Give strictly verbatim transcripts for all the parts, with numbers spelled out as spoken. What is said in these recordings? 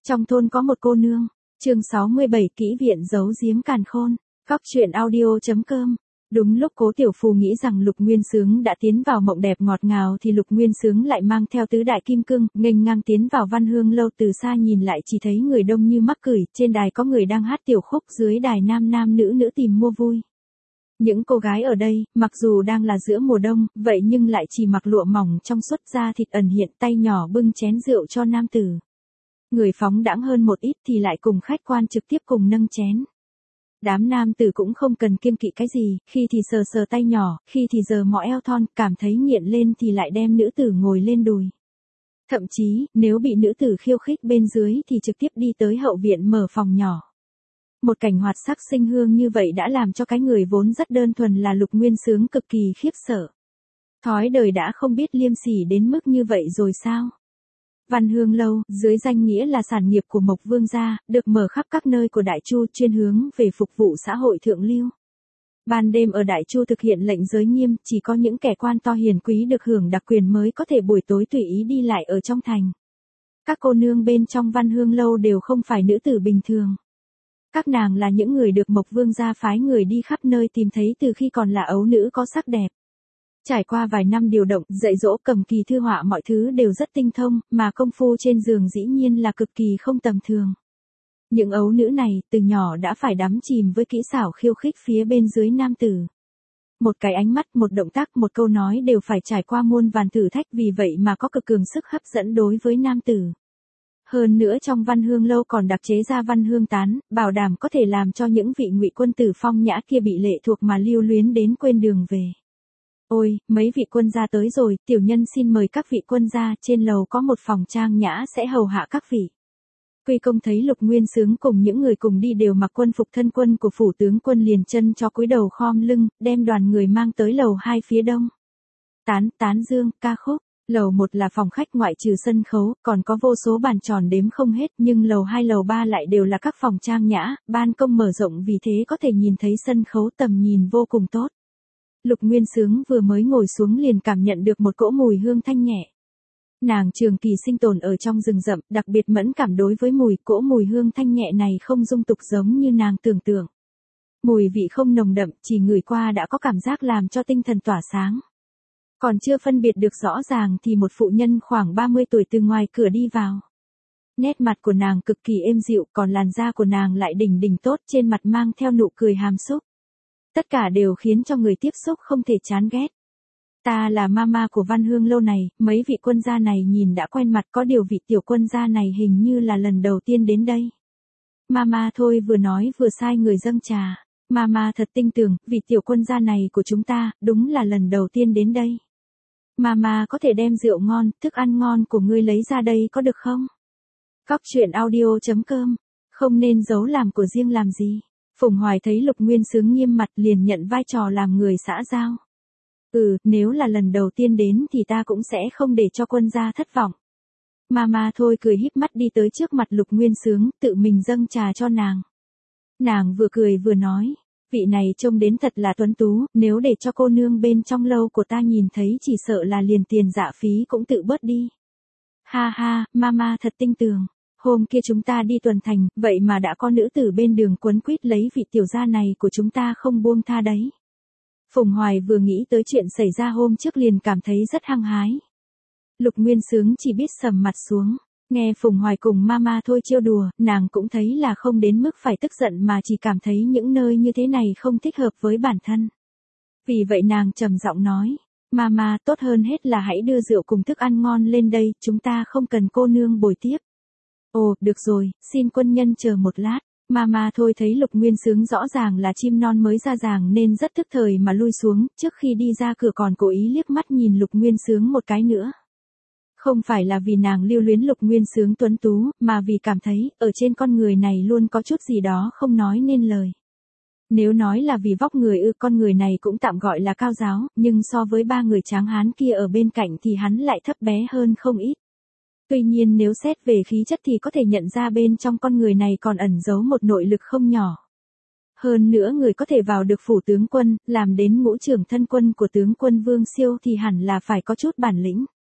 Trong thôn có một cô nương. Chương sáu mươi bảy Kỹ viện giấu giếm càn khôn. Góc truyện audio.com. Đúng lúc Cố Tiểu Phù nghĩ rằng Lục Nguyên Xướng đã tiến vào mộng đẹp ngọt ngào thì Lục Nguyên Xướng lại mang theo tứ đại kim cương, nghênh ngang tiến vào Văn Hương lâu. Từ xa nhìn lại chỉ thấy người đông như mắc cửi, trên đài có người đang hát tiểu khúc, dưới đài nam nam nữ nữ tìm mua vui. Những cô gái ở đây, mặc dù đang là giữa mùa đông, vậy nhưng lại chỉ mặc lụa mỏng trong suốt, da thịt ẩn hiện, tay nhỏ bưng chén rượu cho nam tử. Người phóng đãng hơn một ít thì lại cùng khách quan trực tiếp cùng nâng chén. Đám nam tử cũng không cần kiêng kỵ cái gì, khi thì sờ sờ tay nhỏ, khi thì giờ mỏ eo thon, cảm thấy nghiện lên thì lại đem nữ tử ngồi lên đùi. Thậm chí, nếu bị nữ tử khiêu khích bên dưới thì trực tiếp đi tới hậu viện mở phòng nhỏ. Một cảnh hoạt sắc sinh hương như vậy đã làm cho cái người vốn rất đơn thuần là Lục Nguyên Xướng cực kỳ khiếp sợ. Thói đời đã không biết liêm sỉ đến mức như vậy rồi sao? Văn Hương lâu, dưới danh nghĩa là sản nghiệp của Mộc Vương gia, được mở khắp các nơi của Đại Chu, chuyên hướng về phục vụ xã hội thượng lưu. Ban đêm ở Đại Chu thực hiện lệnh giới nghiêm, chỉ có những kẻ quan to hiền quý được hưởng đặc quyền mới có thể buổi tối tùy ý đi lại ở trong thành. Các cô nương bên trong Văn Hương lâu đều không phải nữ tử bình thường. Các nàng là những người được Mộc Vương gia phái người đi khắp nơi tìm thấy từ khi còn là ấu nữ có sắc đẹp. Trải qua vài năm điều động, dạy dỗ, cầm kỳ thư họa, mọi thứ đều rất tinh thông, mà công phu trên giường dĩ nhiên là cực kỳ không tầm thường. Những ấu nữ này, từ nhỏ đã phải đắm chìm với kỹ xảo khiêu khích phía bên dưới nam tử. Một cái ánh mắt, một động tác, một câu nói đều phải trải qua muôn vàn thử thách, vì vậy mà có cực cường sức hấp dẫn đối với nam tử. Hơn nữa trong Văn Hương lâu còn đặc chế ra Văn Hương tán, bảo đảm có thể làm cho những vị ngụy quân tử phong nhã kia bị lệ thuộc mà lưu luyến đến quên đường về. Ôi, mấy vị quân gia tới rồi, tiểu nhân xin mời các vị quân gia, trên lầu có một phòng trang nhã sẽ hầu hạ các vị. Quy công thấy Lục Nguyên Xướng cùng những người cùng đi đều mặc quân phục thân quân của phủ tướng quân, liền chân cho cúi đầu khom lưng, đem đoàn người mang tới lầu hai phía đông. Tán, tán dương, ca khúc. Lầu một là phòng khách ngoại trừ sân khấu, còn có vô số bàn tròn đếm không hết, nhưng lầu hai lầu ba lại đều là các phòng trang nhã, ban công mở rộng, vì thế có thể nhìn thấy sân khấu, tầm nhìn vô cùng tốt. Lục Nguyên Xướng vừa mới ngồi xuống liền cảm nhận được một cỗ mùi hương thanh nhẹ. Nàng trường kỳ sinh tồn ở trong rừng rậm, đặc biệt mẫn cảm đối với mùi, cỗ mùi hương thanh nhẹ này không dung tục giống như nàng tưởng tượng. Mùi vị không nồng đậm, chỉ ngửi qua đã có cảm giác làm cho tinh thần tỏa sáng. Còn chưa phân biệt được rõ ràng thì một phụ nhân khoảng ba mươi tuổi từ ngoài cửa đi vào. Nét mặt của nàng cực kỳ êm dịu, còn làn da của nàng lại đỉnh đỉnh tốt, trên mặt mang theo nụ cười hàm xúc. Tất cả đều khiến cho người tiếp xúc không thể chán ghét. Ta là mama của Văn Hương lâu này, mấy vị quân gia này nhìn đã quen mặt, có điều vị tiểu quân gia này hình như là lần đầu tiên đến đây. Mama thôi vừa nói vừa sai người dâng trà. Mama thật tinh tường, vị tiểu quân gia này của chúng ta, đúng là lần đầu tiên đến đây. Mama có thể đem rượu ngon, thức ăn ngon của ngươi lấy ra đây có được không? Góc truyện audio.com. Không nên giấu làm của riêng làm gì. Phùng Hoài thấy Lục Nguyên Xướng nghiêm mặt liền nhận vai trò làm người xã giao. Ừ, nếu là lần đầu tiên đến thì ta cũng sẽ không để cho quân gia thất vọng. Mama thôi cười híp mắt đi tới trước mặt Lục Nguyên Xướng, tự mình dâng trà cho nàng. Nàng vừa cười vừa nói, vị này trông đến thật là tuấn tú, nếu để cho cô nương bên trong lâu của ta nhìn thấy chỉ sợ là liền tiền dạ phí cũng tự bớt đi. Ha ha, mama thật tinh tường. Hôm kia chúng ta đi tuần thành, vậy mà đã có nữ tử bên đường quấn quýt lấy vị tiểu gia này của chúng ta không buông tha đấy. Phùng Hoài vừa nghĩ tới chuyện xảy ra hôm trước liền cảm thấy rất hăng hái. Lục Nguyên Xướng chỉ biết sầm mặt xuống, nghe Phùng Hoài cùng mama thôi trêu đùa, nàng cũng thấy là không đến mức phải tức giận mà chỉ cảm thấy những nơi như thế này không thích hợp với bản thân. Vì vậy nàng trầm giọng nói, mama tốt hơn hết là hãy đưa rượu cùng thức ăn ngon lên đây, chúng ta không cần cô nương bồi tiếp. Ồ, được rồi, xin quân nhân chờ một lát. Mama thôi thấy Lục Nguyên Xướng rõ ràng là chim non mới ra ràng nên rất thức thời mà lui xuống, trước khi đi ra cửa còn cố ý liếc mắt nhìn Lục Nguyên Xướng một cái nữa. Không phải là vì nàng lưu luyến Lục Nguyên Xướng tuấn tú, mà vì cảm thấy, ở trên con người này luôn có chút gì đó không nói nên lời. Nếu nói là vì vóc người ư, con người này cũng tạm gọi là cao giáo, nhưng so với ba người tráng hán kia ở bên cạnh thì hắn lại thấp bé hơn không ít. Tuy nhiên nếu xét về khí chất thì có thể nhận ra bên trong con người này còn ẩn giấu một nội lực không nhỏ. Hơn nữa người có thể vào được phủ tướng quân, làm đến ngũ trưởng thân quân của tướng quân Vương Siêu thì hẳn là phải có chút bản lĩnh.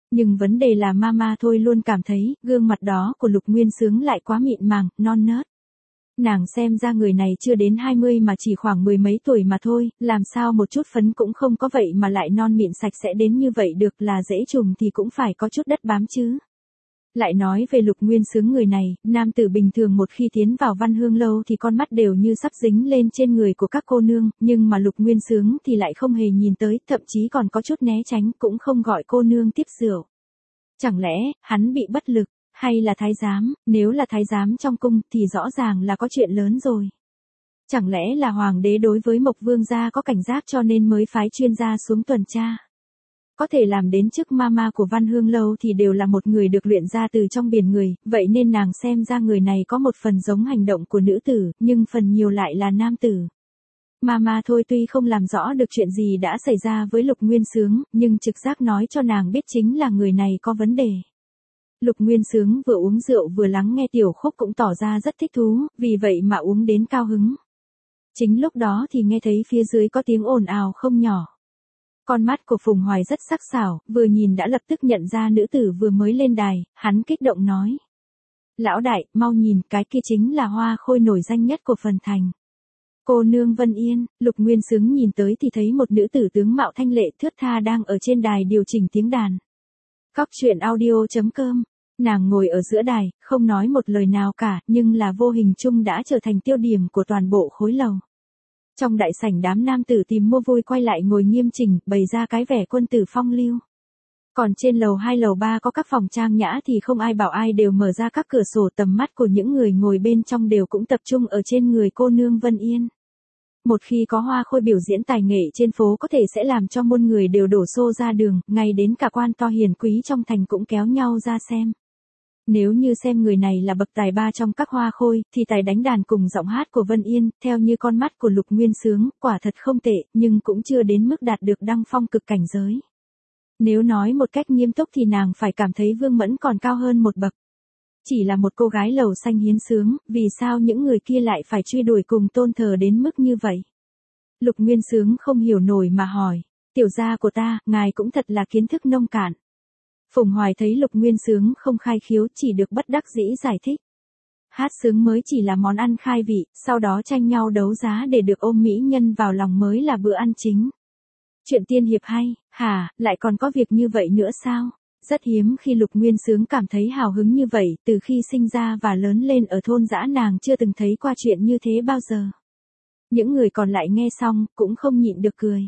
Nhưng vấn đề là mama thôi luôn cảm thấy, gương mặt đó của Lục Nguyên Xướng lại quá mịn màng, non nớt. Nàng xem ra người này chưa đến hai mươi mà chỉ khoảng mười mấy tuổi mà thôi, làm sao một chút phấn cũng không có vậy mà lại non mịn sạch sẽ đến như vậy được, là dễ trùng thì cũng phải có chút đất bám chứ. Lại nói về Lục Nguyên Xướng người này, nam tử bình thường một khi tiến vào Văn Hương lâu thì con mắt đều như sắp dính lên trên người của các cô nương, nhưng mà Lục Nguyên Xướng thì lại không hề nhìn tới, thậm chí còn có chút né tránh, cũng không gọi cô nương tiếp rượu. Chẳng lẽ, hắn bị bất lực, hay là thái giám? Nếu là thái giám trong cung thì rõ ràng là có chuyện lớn rồi. Chẳng lẽ là hoàng đế đối với Mộc Vương gia có cảnh giác cho nên mới phái chuyên gia xuống tuần tra? Có thể làm đến chức mama của Văn Hương lâu thì đều là một người được luyện ra từ trong biển người, vậy nên nàng xem ra người này có một phần giống hành động của nữ tử, nhưng phần nhiều lại là nam tử. Mama thôi tuy không làm rõ được chuyện gì đã xảy ra với Lục Nguyên Xướng, nhưng trực giác nói cho nàng biết chính là người này có vấn đề. Lục Nguyên Xướng vừa uống rượu vừa lắng nghe tiểu khúc cũng tỏ ra rất thích thú, vì vậy mà uống đến cao hứng. Chính lúc đó thì nghe thấy phía dưới có tiếng ồn ào không nhỏ. Con mắt của Phùng Hoài rất sắc sảo, vừa nhìn đã lập tức nhận ra nữ tử vừa mới lên đài, hắn kích động nói. Lão đại, mau nhìn, cái kia chính là hoa khôi nổi danh nhất của phần thành. Cô nương Vân Yên. Lục Nguyên Xướng nhìn tới thì thấy một nữ tử tướng mạo thanh lệ thướt tha đang ở trên đài điều chỉnh tiếng đàn. Cóc truyện audio chấm com. Nàng ngồi ở giữa đài, không nói một lời nào cả, nhưng là vô hình chung đã trở thành tiêu điểm của toàn bộ khối lầu. Trong đại sảnh đám nam tử tìm mua vui quay lại ngồi nghiêm chỉnh, bày ra cái vẻ quân tử phong lưu. Còn trên lầu hai lầu ba có các phòng trang nhã thì không ai bảo ai đều mở ra các cửa sổ, tầm mắt của những người ngồi bên trong đều cũng tập trung ở trên người cô nương Vân Yên. Một khi có hoa khôi biểu diễn tài nghệ trên phố có thể sẽ làm cho muôn người đều đổ xô ra đường, ngay đến cả quan to hiền quý trong thành cũng kéo nhau ra xem. Nếu như xem người này là bậc tài ba trong các hoa khôi, thì tài đánh đàn cùng giọng hát của Vân Yên, theo như con mắt của Lục Nguyên Xướng, quả thật không tệ, nhưng cũng chưa đến mức đạt được đăng phong cực cảnh giới. Nếu nói một cách nghiêm túc thì nàng phải cảm thấy Vương Mẫn còn cao hơn một bậc. Chỉ là một cô gái lầu xanh hiến sướng, vì sao những người kia lại phải truy đuổi cùng tôn thờ đến mức như vậy? Lục Nguyên Xướng không hiểu nổi mà hỏi, tiểu gia của ta, ngài cũng thật là kiến thức nông cạn. Phùng Hoài thấy Lục Nguyên Xướng không khai khiếu chỉ được bất đắc dĩ giải thích. Hát sướng mới chỉ là món ăn khai vị, sau đó tranh nhau đấu giá để được ôm mỹ nhân vào lòng mới là bữa ăn chính. Chuyện tiên hiệp hay, hả, lại còn có việc như vậy nữa sao? Rất hiếm khi Lục Nguyên Xướng cảm thấy hào hứng như vậy, từ khi sinh ra và lớn lên ở thôn dã nàng chưa từng thấy qua chuyện như thế bao giờ. Những người còn lại nghe xong, cũng không nhịn được cười.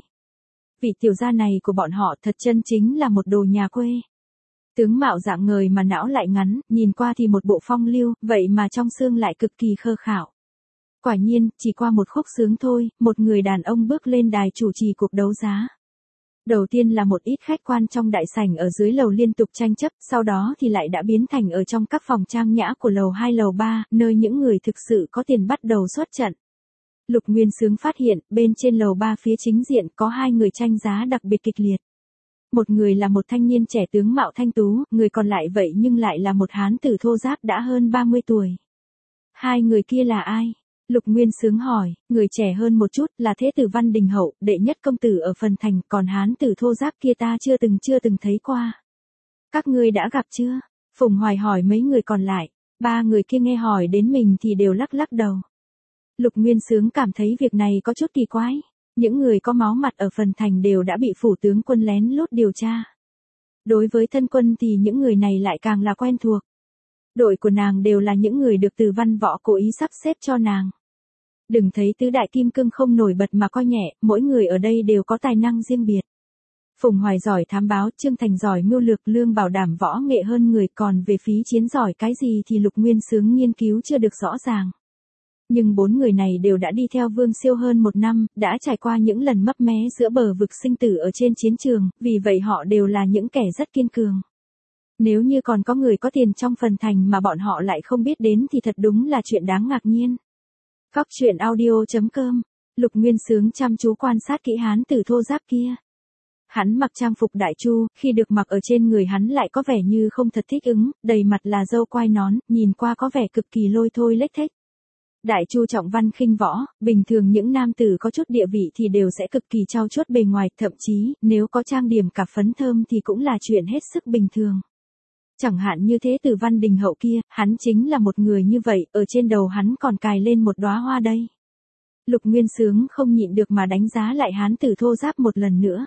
Vị tiểu gia này của bọn họ thật chân chính là một đồ nhà quê. Tướng mạo dạng ngời mà não lại ngắn, nhìn qua thì một bộ phong lưu, vậy mà trong xương lại cực kỳ khơ khảo. Quả nhiên, chỉ qua một khúc sướng thôi, một người đàn ông bước lên đài chủ trì cuộc đấu giá. Đầu tiên là một ít khách quan trong đại sảnh ở dưới lầu liên tục tranh chấp, sau đó thì lại đã biến thành ở trong các phòng trang nhã của lầu hai lầu ba, nơi những người thực sự có tiền bắt đầu xuất trận. Lục Nguyên Xướng phát hiện, bên trên lầu ba phía chính diện có hai người tranh giá đặc biệt kịch liệt. Một người là một thanh niên trẻ tướng mạo thanh tú, người còn lại vậy nhưng lại là một hán tử thô ráp đã hơn ba mươi tuổi. Hai người kia là ai? Lục Nguyên Xướng hỏi, người trẻ hơn một chút là Thế tử Văn Đình Hậu, đệ nhất công tử ở phần thành, còn hán tử thô ráp kia ta chưa từng chưa từng thấy qua. Các ngươi đã gặp chưa? Phùng Hoài hỏi mấy người còn lại, ba người kia nghe hỏi đến mình thì đều lắc lắc đầu. Lục Nguyên Xướng cảm thấy việc này có chút kỳ quái. Những người có máu mặt ở phần thành đều đã bị phủ tướng quân lén lút điều tra. Đối với thân quân thì những người này lại càng là quen thuộc. Đội của nàng đều là những người được Từ Văn Võ cố ý sắp xếp cho nàng. Đừng thấy tứ đại kim cương không nổi bật mà coi nhẹ, mỗi người ở đây đều có tài năng riêng biệt. Phùng Hoài giỏi thám báo, Trương Thành giỏi mưu lược, Lương Bảo Đảm võ nghệ hơn người, còn về phí chiến giỏi cái gì thì Lục Nguyên Xướng nghiên cứu chưa được rõ ràng. Nhưng bốn người này đều đã đi theo Vương Siêu hơn một năm, đã trải qua những lần mấp mé giữa bờ vực sinh tử ở trên chiến trường, vì vậy họ đều là những kẻ rất kiên cường. Nếu như còn có người có tiền trong phần thành mà bọn họ lại không biết đến thì thật đúng là chuyện đáng ngạc nhiên. Cóc truyện audio chấm com. Lục Nguyên Xướng chăm chú quan sát kỹ hán tử thô ráp kia. Hắn mặc trang phục đại chu, khi được mặc ở trên người hắn lại có vẻ như không thật thích ứng, đầy mặt là râu quai nón, nhìn qua có vẻ cực kỳ lôi thôi lếch thếch. Đại Chu trọng văn khinh võ, bình thường những nam tử có chút địa vị thì đều sẽ cực kỳ trau chuốt bề ngoài, thậm chí, nếu có trang điểm cả phấn thơm thì cũng là chuyện hết sức bình thường. Chẳng hạn như thế tử Văn Đình Hậu kia, hắn chính là một người như vậy, ở trên đầu hắn còn cài lên một đóa hoa đây. Lục Nguyên Xướng không nhịn được mà đánh giá lại hán tử thô ráp một lần nữa.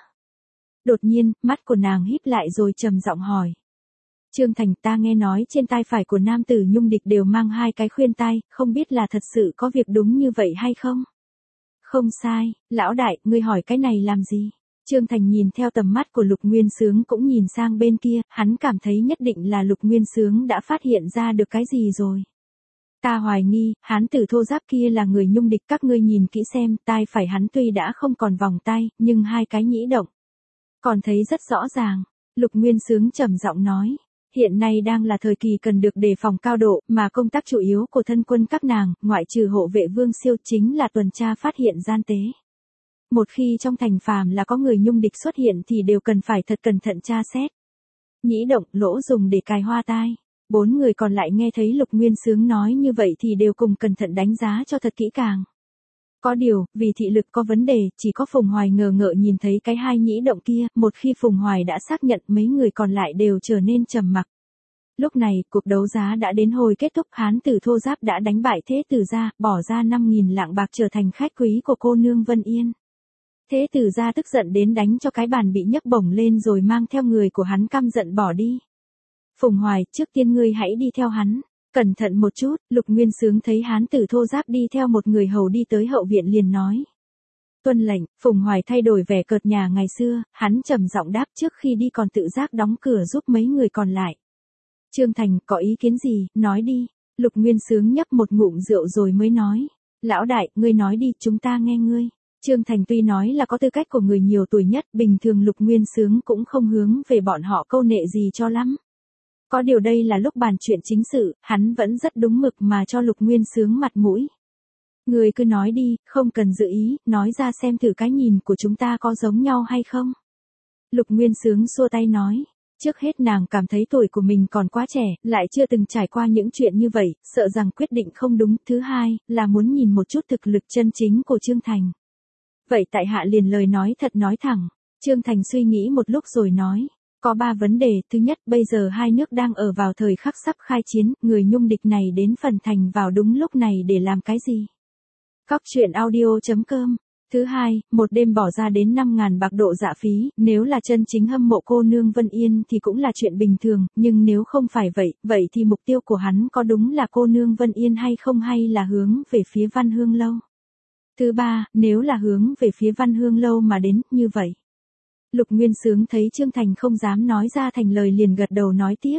Đột nhiên, mắt của nàng híp lại rồi trầm giọng hỏi. Trương Thành, ta nghe nói trên tai phải của nam tử Nhung Địch đều mang hai cái khuyên tai, không biết là thật sự có việc đúng như vậy hay không? Không sai, lão đại, ngươi hỏi cái này làm gì? Trương Thành nhìn theo tầm mắt của Lục Nguyên Xướng cũng nhìn sang bên kia, hắn cảm thấy nhất định là Lục Nguyên Xướng đã phát hiện ra được cái gì rồi. Ta hoài nghi, hán tử thô giáp kia là người Nhung Địch, các ngươi nhìn kỹ xem, tai phải hắn tuy đã không còn vòng tay, nhưng hai cái nhĩ động. Còn thấy rất rõ ràng, Lục Nguyên Xướng trầm giọng nói. Hiện nay đang là thời kỳ cần được đề phòng cao độ, mà công tác chủ yếu của thân quân các nàng, ngoại trừ hộ vệ Vương Siêu chính là tuần tra phát hiện gian tế. Một khi trong thành phàm là có người Nhung Địch xuất hiện thì đều cần phải thật cẩn thận tra xét. Nhĩ động, lỗ dùng để cài hoa tai. Bốn người còn lại nghe thấy Lục Nguyên Xướng nói như vậy thì đều cùng cẩn thận đánh giá cho thật kỹ càng. Có điều, vì thị lực có vấn đề, chỉ có Phùng Hoài ngờ ngợ nhìn thấy cái hai nhĩ động kia, một khi Phùng Hoài đã xác nhận mấy người còn lại đều trở nên trầm mặc. Lúc này, cuộc đấu giá đã đến hồi kết thúc, hán tử thô giáp đã đánh bại Thế Tử Gia, bỏ ra năm nghìn lạng bạc trở thành khách quý của cô nương Vân Yên. Thế Tử Gia tức giận đến đánh cho cái bàn bị nhấc bổng lên rồi mang theo người của hắn căm giận bỏ đi. Phùng Hoài, trước tiên ngươi hãy đi theo hắn. Cẩn thận một chút, Lục Nguyên Xướng thấy hán tử thô giáp đi theo một người hầu đi tới hậu viện liền nói. Tuân lệnh, Phùng Hoài thay đổi vẻ cợt nhà ngày xưa, hắn trầm giọng đáp trước khi đi còn tự giác đóng cửa giúp mấy người còn lại. Trương Thành, có ý kiến gì, nói đi. Lục Nguyên Xướng nhấp một ngụm rượu rồi mới nói. Lão đại, ngươi nói đi, chúng ta nghe ngươi. Trương Thành tuy nói là có tư cách của người nhiều tuổi nhất, bình thường Lục Nguyên Xướng cũng không hướng về bọn họ câu nệ gì cho lắm. Có điều đây là lúc bàn chuyện chính sự, hắn vẫn rất đúng mực mà cho Lục Nguyên Xướng mặt mũi. Người cứ nói đi, không cần dự ý, nói ra xem thử cái nhìn của chúng ta có giống nhau hay không. Lục Nguyên Xướng xua tay nói, trước hết nàng cảm thấy tuổi của mình còn quá trẻ, lại chưa từng trải qua những chuyện như vậy, sợ rằng quyết định không đúng. Thứ hai, là muốn nhìn một chút thực lực chân chính của Trương Thành. Vậy tại hạ liền lời nói thật nói thẳng. Trương Thành suy nghĩ một lúc rồi nói. Có ba vấn đề, thứ nhất, bây giờ hai nước đang ở vào thời khắc sắp khai chiến, người Nhung Địch này đến phần thành vào đúng lúc này để làm cái gì? Cóc truyện audio chấm com. Thứ hai, một đêm bỏ ra đến năm ngàn bạc độ dạ phí, nếu là chân chính hâm mộ cô nương Vân Yên thì cũng là chuyện bình thường, nhưng nếu không phải vậy, vậy thì mục tiêu của hắn có đúng là cô nương Vân Yên hay không, hay là hướng về phía Văn Hương Lâu? Thứ ba, nếu là hướng về phía Văn Hương Lâu mà đến, như vậy. Lục Nguyên Xướng thấy Trương Thành không dám nói ra thành lời liền gật đầu nói tiếp.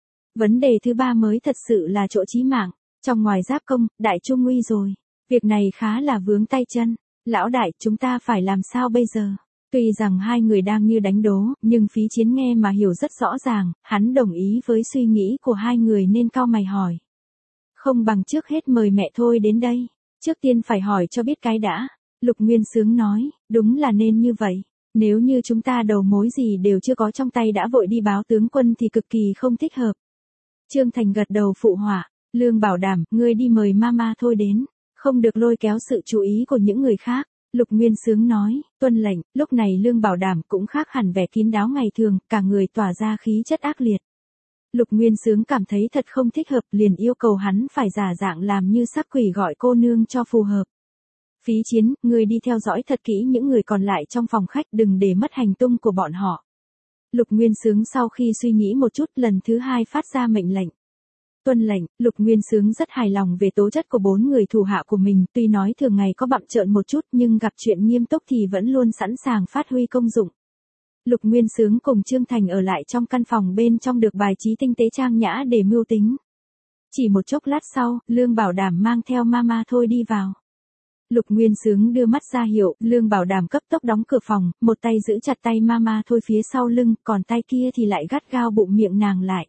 Vấn đề thứ ba mới thật sự là chỗ chí mạng, trong ngoài giáp công, đại trung nguy rồi. Việc này khá là vướng tay chân. Lão đại, chúng ta phải làm sao bây giờ? Tuy rằng hai người đang như đánh đố, nhưng Phí Chiến nghe mà hiểu rất rõ ràng, hắn đồng ý với suy nghĩ của hai người nên cau mày hỏi. Không bằng trước hết mời mẹ thôi đến đây. Trước tiên phải hỏi cho biết cái đã. Lục Nguyên Xướng nói, đúng là nên như vậy. Nếu như chúng ta đầu mối gì đều chưa có trong tay đã vội đi báo tướng quân thì cực kỳ không thích hợp. Trương Thành gật đầu phụ họa, Lương bảo đảm, ngươi đi mời mama thôi đến, không được lôi kéo sự chú ý của những người khác. Lục Nguyên Xướng nói, tuân lệnh. Lúc này Lương bảo đảm cũng khác hẳn vẻ kín đáo ngày thường, cả người tỏa ra khí chất ác liệt. Lục Nguyên Xướng cảm thấy thật không thích hợp, liền yêu cầu hắn phải giả dạng làm như sắc quỷ gọi cô nương cho phù hợp. Phí Chiến, người đi theo dõi thật kỹ những người còn lại trong phòng khách, đừng để mất hành tung của bọn họ. Lục Nguyên Xướng sau khi suy nghĩ một chút lần thứ hai phát ra mệnh lệnh. Tuân lệnh. Lục Nguyên Xướng rất hài lòng về tố chất của bốn người thủ hạ của mình, tuy nói thường ngày có bặm trợn một chút nhưng gặp chuyện nghiêm túc thì vẫn luôn sẵn sàng phát huy công dụng. Lục Nguyên Xướng cùng Trương Thành ở lại trong căn phòng bên trong được bài trí tinh tế trang nhã để mưu tính. Chỉ một chốc lát sau, Lương Bảo Đảm mang theo mama thôi đi vào. Lục Nguyên Xướng đưa mắt ra hiệu, Lương Bảo Đảm cấp tốc đóng cửa phòng, một tay giữ chặt tay mama thôi phía sau lưng, còn tay kia thì lại gắt gao bụng miệng nàng lại.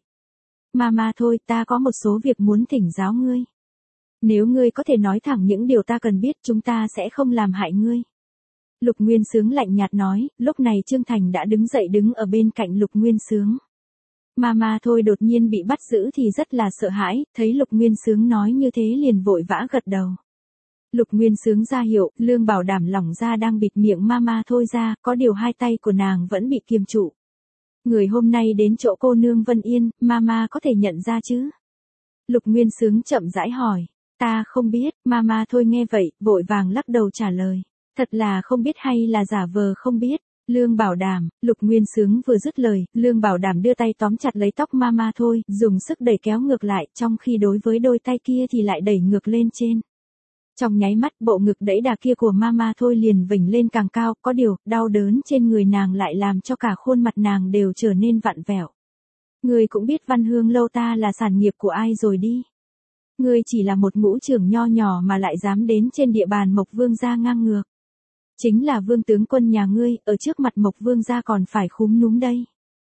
Mama thôi, ta có một số việc muốn thỉnh giáo ngươi. Nếu ngươi có thể nói thẳng những điều ta cần biết, chúng ta sẽ không làm hại ngươi. Lục Nguyên Xướng lạnh nhạt nói, lúc này Trương Thành đã đứng dậy đứng ở bên cạnh Lục Nguyên Xướng. Mama Thôi đột nhiên bị bắt giữ thì rất là sợ hãi, thấy Lục Nguyên Xướng nói như thế liền vội vã gật đầu. Lục Nguyên Xướng ra hiệu, Lương Bảo Đảm lỏng ra đang bịt miệng Mama Thôi ra, có điều hai tay của nàng vẫn bị kiềm trụ. Người hôm nay đến chỗ cô nương Vân Yên, Mama có thể nhận ra chứ? Lục Nguyên Xướng chậm rãi hỏi. Ta không biết, Mama Thôi nghe vậy, vội vàng lắc đầu trả lời. Thật là không biết hay là giả vờ không biết. Lương Bảo Đảm, Lục Nguyên Xướng vừa dứt lời, Lương Bảo Đảm đưa tay tóm chặt lấy tóc Mama Thôi, dùng sức đẩy kéo ngược lại, trong khi đối với đôi tay kia thì lại đẩy ngược lên trên. Trong nháy mắt, bộ ngực đẩy đà kia của Mama Thôi liền vểnh lên càng cao, có điều, đau đớn trên người nàng lại làm cho cả khuôn mặt nàng đều trở nên vặn vẹo. Ngươi cũng biết Văn Hương lâu ta là sản nghiệp của ai rồi đi. Ngươi chỉ là một ngũ trưởng nho nhỏ mà lại dám đến trên địa bàn Mộc Vương gia ngang ngược. Chính là vương tướng quân nhà ngươi, ở trước mặt Mộc Vương gia còn phải khúm núm đây.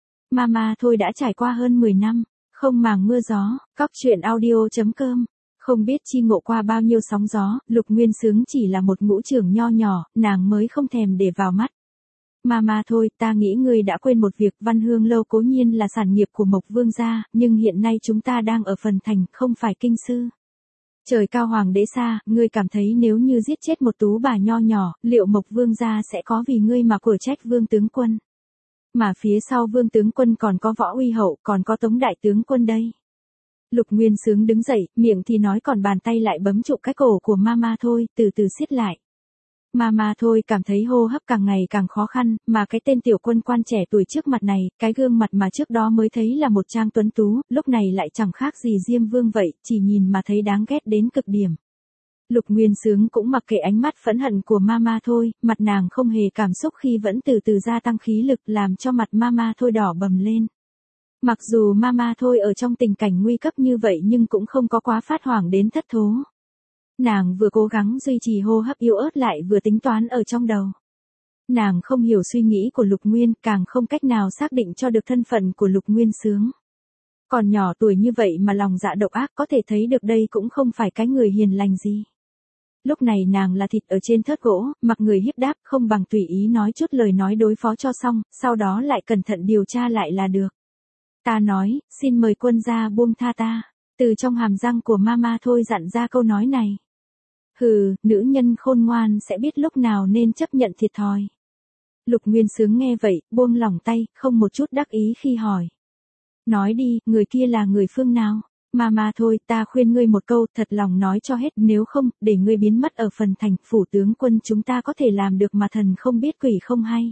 Mama Thôi đã trải qua hơn mười năm, không màng mưa gió, cóc truyện audio chấm com. Không biết chi ngộ qua bao nhiêu sóng gió, Lục Nguyên Xướng chỉ là một ngũ trưởng nho nhỏ, nàng mới không thèm để vào mắt. Mama Thôi, ta nghĩ ngươi đã quên một việc, Văn Hương lâu cố nhiên là sản nghiệp của Mộc Vương gia, nhưng hiện nay chúng ta đang ở phần thành, không phải kinh sư. Trời cao hoàng đế xa, ngươi cảm thấy nếu như giết chết một tú bà nho nhỏ, liệu Mộc Vương gia sẽ có vì ngươi mà của trách Vương tướng quân? Mà phía sau Vương tướng quân còn có Võ Uy Hậu, còn có Tống đại tướng quân đây. Lục Nguyên Xướng đứng dậy, miệng thì nói còn bàn tay lại bấm trụ cái cổ của Mama Thôi, từ từ siết lại. Mama Thôi cảm thấy hô hấp càng ngày càng khó khăn, mà cái tên tiểu quân quan trẻ tuổi trước mặt này, cái gương mặt mà trước đó mới thấy là một trang tuấn tú, lúc này lại chẳng khác gì Diêm Vương vậy, chỉ nhìn mà thấy đáng ghét đến cực điểm. Lục Nguyên Xướng cũng mặc kệ ánh mắt phẫn hận của Mama Thôi, mặt nàng không hề cảm xúc khi vẫn từ từ gia tăng khí lực làm cho mặt Mama Thôi đỏ bầm lên. Mặc dù Mama Thôi ở trong tình cảnh nguy cấp như vậy nhưng cũng không có quá phát hoảng đến thất thố. Nàng vừa cố gắng duy trì hô hấp yếu ớt lại vừa tính toán ở trong đầu. Nàng không hiểu suy nghĩ của Lục Nguyên, càng không cách nào xác định cho được thân phận của Lục Nguyên Xướng. Còn nhỏ tuổi như vậy mà lòng dạ độc ác, có thể thấy được đây cũng không phải cái người hiền lành gì. Lúc này nàng là thịt ở trên thớt gỗ, mặc người hiếp đáp, không bằng tùy ý nói chút lời nói đối phó cho xong, sau đó lại cẩn thận điều tra lại là được. Ta nói, xin mời quân gia buông tha ta. Từ trong hàm răng của Mama Thôi dặn ra câu nói này. Hừ, nữ nhân khôn ngoan sẽ biết lúc nào nên chấp nhận thiệt thòi. Lục Nguyên Xướng nghe vậy, buông lỏng tay, không một chút đắc ý khi hỏi. Nói đi, người kia là người phương nào? Mama Thôi, ta khuyên ngươi một câu, thật lòng nói cho hết, nếu không, để ngươi biến mất ở phần thành, phủ tướng quân chúng ta có thể làm được mà thần không biết quỷ không hay.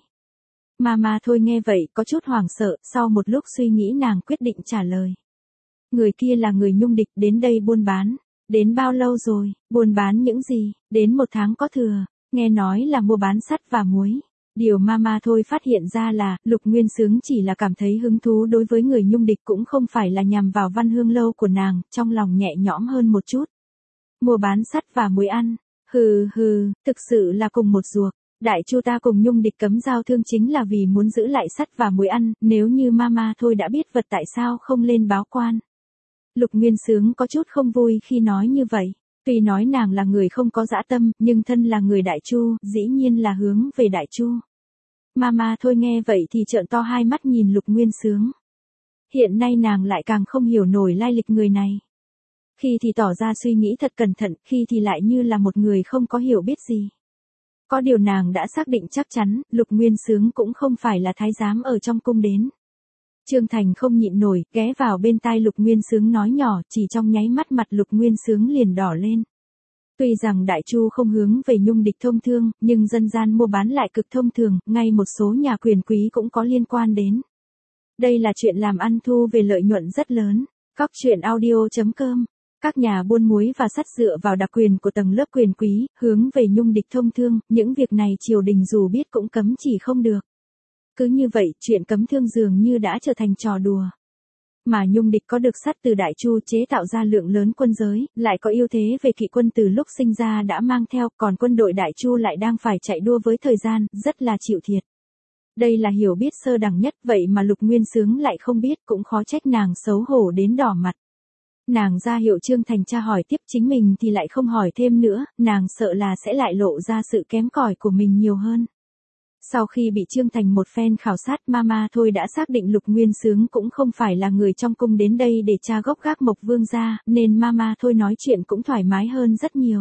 Mama Thôi nghe vậy, có chút hoảng sợ, sau một lúc suy nghĩ nàng quyết định trả lời. Người kia là người Nhung địch, đến đây buôn bán. Đến bao lâu rồi, buôn bán những gì, đến một tháng có thừa, nghe nói là mua bán sắt và muối. Điều Mama Thôi phát hiện ra là, Lục Nguyên Xướng chỉ là cảm thấy hứng thú đối với người Nhung địch cũng không phải là nhằm vào Văn Hương lâu của nàng, trong lòng nhẹ nhõm hơn một chút. Mua bán sắt và muối ăn, hừ hừ, thực sự là cùng một ruột. Đại Chu ta cùng Nhung địch cấm giao thương chính là vì muốn giữ lại sắt và muối ăn, nếu như Mama Thôi đã biết vật tại sao không lên báo quan. Lục Nguyên Xướng có chút không vui khi nói như vậy. Tuy nói nàng là người không có dã tâm, nhưng thân là người Đại Chu, dĩ nhiên là hướng về Đại Chu. Mama Thôi nghe vậy thì trợn to hai mắt nhìn Lục Nguyên Xướng. Hiện nay nàng lại càng không hiểu nổi lai lịch người này. Khi thì tỏ ra suy nghĩ thật cẩn thận, khi thì lại như là một người không có hiểu biết gì. Có điều nàng đã xác định chắc chắn, Lục Nguyên Xướng cũng không phải là thái giám ở trong cung đến. Trương Thành không nhịn nổi, ghé vào bên tai Lục Nguyên Xướng nói nhỏ, chỉ trong nháy mắt mặt Lục Nguyên Xướng liền đỏ lên. Tuy rằng Đại Chu không hướng về Nhung địch thông thương, nhưng dân gian mua bán lại cực thông thường, ngay một số nhà quyền quý cũng có liên quan đến. Đây là chuyện làm ăn thu về lợi nhuận rất lớn. Cóc truyện audio chấm com. Các nhà buôn muối và sắt dựa vào đặc quyền của tầng lớp quyền quý, hướng về Nhung địch thông thương, những việc này triều đình dù biết cũng cấm chỉ không được. Cứ như vậy, chuyện cấm thương dường như đã trở thành trò đùa. Mà Nhung địch có được sắt từ Đại Chu chế tạo ra lượng lớn quân giới, lại có ưu thế về kỵ quân từ lúc sinh ra đã mang theo, còn quân đội Đại Chu lại đang phải chạy đua với thời gian, rất là chịu thiệt. Đây là hiểu biết sơ đẳng nhất, vậy mà Lục Nguyên Xướng lại không biết, cũng khó trách nàng xấu hổ đến đỏ mặt. Nàng ra hiệu Trương Thành tra hỏi tiếp, chính mình thì lại không hỏi thêm nữa, nàng sợ là sẽ lại lộ ra sự kém cỏi của mình nhiều hơn. Sau khi bị Trương Thành một phen khảo sát, Mama Thôi đã xác định Lục Nguyên Xướng cũng không phải là người trong cung đến đây để tra gốc gác Mộc Vương gia, nên Mama Thôi nói chuyện cũng thoải mái hơn rất nhiều.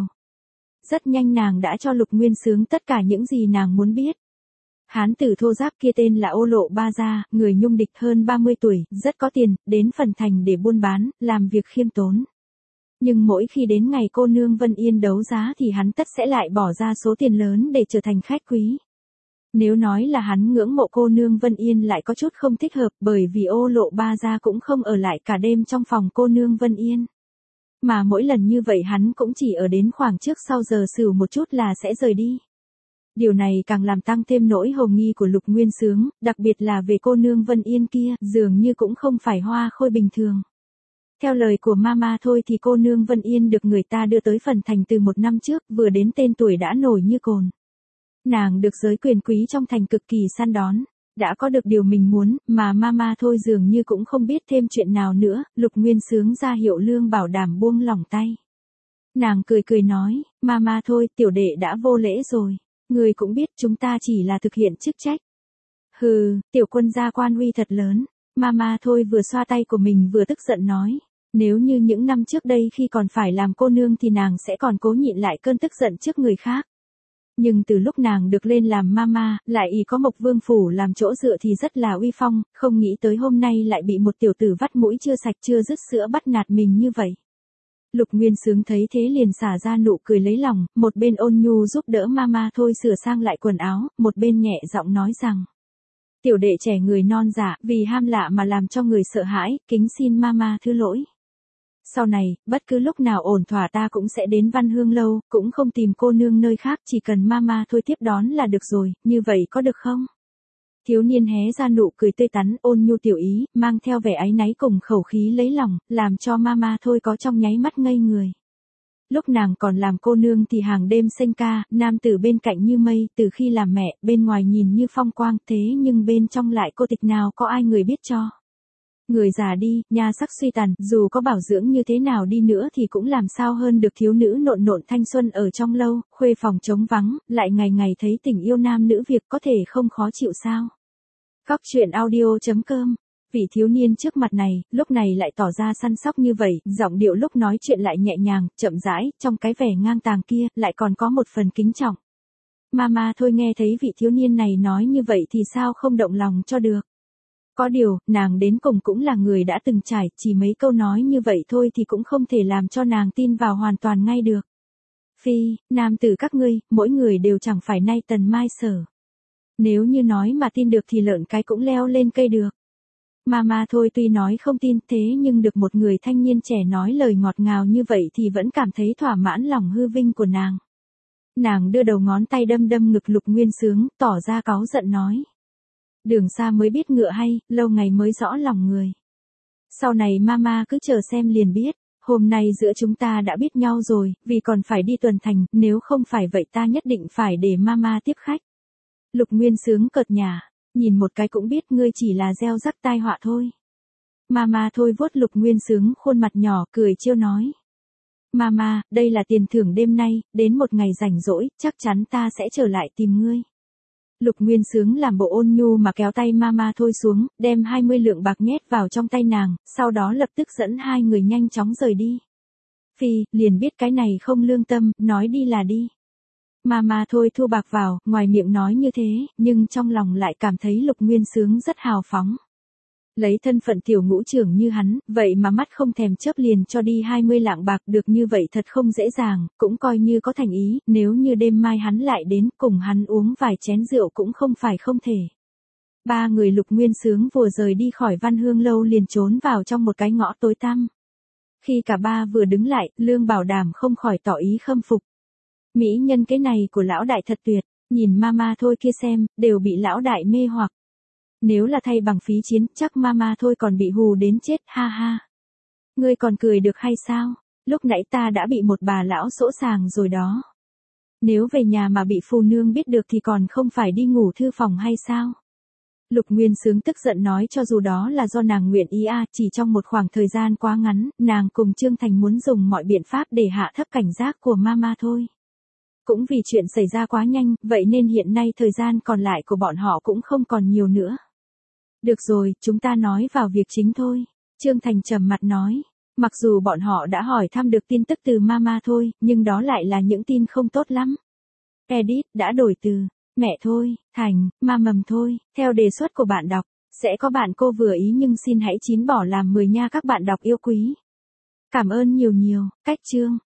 Rất nhanh nàng đã cho Lục Nguyên Xướng tất cả những gì nàng muốn biết. Hán tử thô giáp kia tên là Ô Lộ Ba Gia, người nhung địch hơn ba mươi tuổi, rất có tiền, đến phần thành để buôn bán, làm việc khiêm tốn. Nhưng mỗi khi đến ngày cô nương Vân Yên đấu giá thì hắn tất sẽ lại bỏ ra số tiền lớn để trở thành khách quý. Nếu nói là hắn ngưỡng mộ cô nương Vân Yên lại có chút không thích hợp, bởi vì Ô Lộ Ba Gia cũng không ở lại cả đêm trong phòng cô nương Vân Yên. Mà mỗi lần như vậy hắn cũng chỉ ở đến khoảng trước sau giờ sửu một chút là sẽ rời đi. Điều này càng làm tăng thêm nỗi hồ nghi của Lục Nguyên Xướng, đặc biệt là về cô nương Vân Yên kia, dường như cũng không phải hoa khôi bình thường. Theo lời của Mama Thôi thì cô nương Vân Yên được người ta đưa tới phần thành từ một năm trước, vừa đến tên tuổi đã nổi như cồn. Nàng được giới quyền quý trong thành cực kỳ săn đón, đã có được điều mình muốn, mà Mama Thôi dường như cũng không biết thêm chuyện nào nữa. Lục Nguyên Xướng ra hiệu Lương Bảo Đảm buông lỏng tay. Nàng cười cười nói, Mama Thôi, tiểu đệ đã vô lễ rồi. Người cũng biết chúng ta chỉ là thực hiện chức trách. Hừ, tiểu quân gia quan uy thật lớn. Mama Thôi vừa xoa tay của mình vừa tức giận nói. Nếu như những năm trước đây khi còn phải làm cô nương thì nàng sẽ còn cố nhịn lại cơn tức giận trước người khác. Nhưng từ lúc nàng được lên làm mama, lại ý có Mộc Vương phủ làm chỗ dựa thì rất là uy phong, không nghĩ tới hôm nay lại bị một tiểu tử vắt mũi chưa sạch chưa dứt sữa bắt nạt mình như vậy. Lục Nguyên Xướng thấy thế liền xả ra nụ cười lấy lòng, một bên ôn nhu giúp đỡ Mama Thôi sửa sang lại quần áo, một bên nhẹ giọng nói rằng. Tiểu đệ trẻ người non dạ, vì ham lạ mà làm cho người sợ hãi, kính xin Mama thứ lỗi. Sau này, bất cứ lúc nào ổn thỏa ta cũng sẽ đến Văn Hương Lâu, cũng không tìm cô nương nơi khác, chỉ cần Mama Thôi tiếp đón là được rồi, như vậy có được không? Thiếu niên hé ra nụ cười tươi tắn, ôn nhu tiểu ý, mang theo vẻ áy náy cùng khẩu khí lấy lòng, làm cho Mama Thôi có trong nháy mắt ngây người. Lúc nàng còn làm cô nương thì hàng đêm sênh ca, nam tử bên cạnh như mây, từ khi làm mẹ, bên ngoài nhìn như phong quang, thế nhưng bên trong lại cô tịch nào có ai người biết cho. Người già đi, nha sắc suy tàn, dù có bảo dưỡng như thế nào đi nữa thì cũng làm sao hơn được thiếu nữ nộn nộn thanh xuân ở trong lâu, khuê phòng trống vắng, lại ngày ngày thấy tình yêu nam nữ việc có thể không khó chịu sao. Góc truyện audio chấm com. Vị thiếu niên trước mặt này, lúc này lại tỏ ra săn sóc như vậy, giọng điệu lúc nói chuyện lại nhẹ nhàng, chậm rãi, trong cái vẻ ngang tàng kia, lại còn có một phần kính trọng. Mama Thôi nghe thấy vị thiếu niên này nói như vậy thì sao không động lòng cho được. Có điều, nàng đến cùng cũng là người đã từng trải, chỉ mấy câu nói như vậy thôi thì cũng không thể làm cho nàng tin vào hoàn toàn ngay được. Phi, nam tử các ngươi, mỗi người đều chẳng phải nay tần mai sở. Nếu như nói mà tin được thì lợn cái cũng leo lên cây được. Mama Thôi tuy nói không tin thế nhưng được một người thanh niên trẻ nói lời ngọt ngào như vậy thì vẫn cảm thấy thỏa mãn lòng hư vinh của nàng. Nàng đưa đầu ngón tay đâm đâm ngực Lục Nguyên Xướng, tỏ ra cáu giận nói. Đường xa mới biết ngựa hay, lâu ngày mới rõ lòng người. Sau này Mama cứ chờ xem liền biết, hôm nay giữa chúng ta đã biết nhau rồi, vì còn phải đi tuần thành, nếu không phải vậy ta nhất định phải để Mama tiếp khách. Lục Nguyên Xướng cợt nhả, nhìn một cái cũng biết ngươi chỉ là gieo rắc tai họa thôi. Mama Thôi vuốt Lục Nguyên Xướng khuôn mặt nhỏ cười trêu nói. Mama, đây là tiền thưởng đêm nay, đến một ngày rảnh rỗi, chắc chắn ta sẽ trở lại tìm ngươi. Lục Nguyên Xướng làm bộ ôn nhu mà kéo tay Mama Thôi xuống, đem hai mươi lượng bạc nhét vào trong tay nàng, sau đó lập tức dẫn hai người nhanh chóng rời đi. Phi, liền biết cái này không lương tâm, nói đi là đi. Mama Thôi thu bạc vào, ngoài miệng nói như thế, nhưng trong lòng lại cảm thấy Lục Nguyên Xướng rất hào phóng. Lấy thân phận tiểu ngũ trưởng như hắn, vậy mà mắt không thèm chớp liền cho đi hai mươi lạng bạc được như vậy thật không dễ dàng, cũng coi như có thành ý, nếu như đêm mai hắn lại đến cùng hắn uống vài chén rượu cũng không phải không thể. Ba người Lục Nguyên Xướng vừa rời đi khỏi Văn Hương Lâu liền trốn vào trong một cái ngõ tối tăm. Khi cả ba vừa đứng lại, Lương Bảo Đảm không khỏi tỏ ý khâm phục. Mỹ nhân cái này của lão đại thật tuyệt, nhìn Mama Thôi kia xem, đều bị lão đại mê hoặc. Nếu là thay bằng phí chiến, chắc Mama Thôi còn bị hù đến chết, ha ha. Ngươi còn cười được hay sao? Lúc nãy ta đã bị một bà lão sỗ sàng rồi đó. Nếu về nhà mà bị phù nương biết được thì còn không phải đi ngủ thư phòng hay sao? Lục Nguyên Xướng tức giận nói cho dù đó là do nàng nguyện ý a, chỉ trong một khoảng thời gian quá ngắn, nàng cùng Trương Thành muốn dùng mọi biện pháp để hạ thấp cảnh giác của Mama Thôi. Cũng vì chuyện xảy ra quá nhanh, vậy nên hiện nay thời gian còn lại của bọn họ cũng không còn nhiều nữa. Được rồi, chúng ta nói vào việc chính thôi. Trương Thành trầm mặt nói. Mặc dù bọn họ đã hỏi thăm được tin tức từ Mama thôi, nhưng đó lại là những tin không tốt lắm. Edit đã đổi từ mẹ thôi, thành ma mầm thôi, theo đề xuất của bạn đọc. Sẽ có bạn cô vừa ý nhưng xin hãy chín bỏ làm mười nha các bạn đọc yêu quý. Cảm ơn nhiều nhiều, cách chương.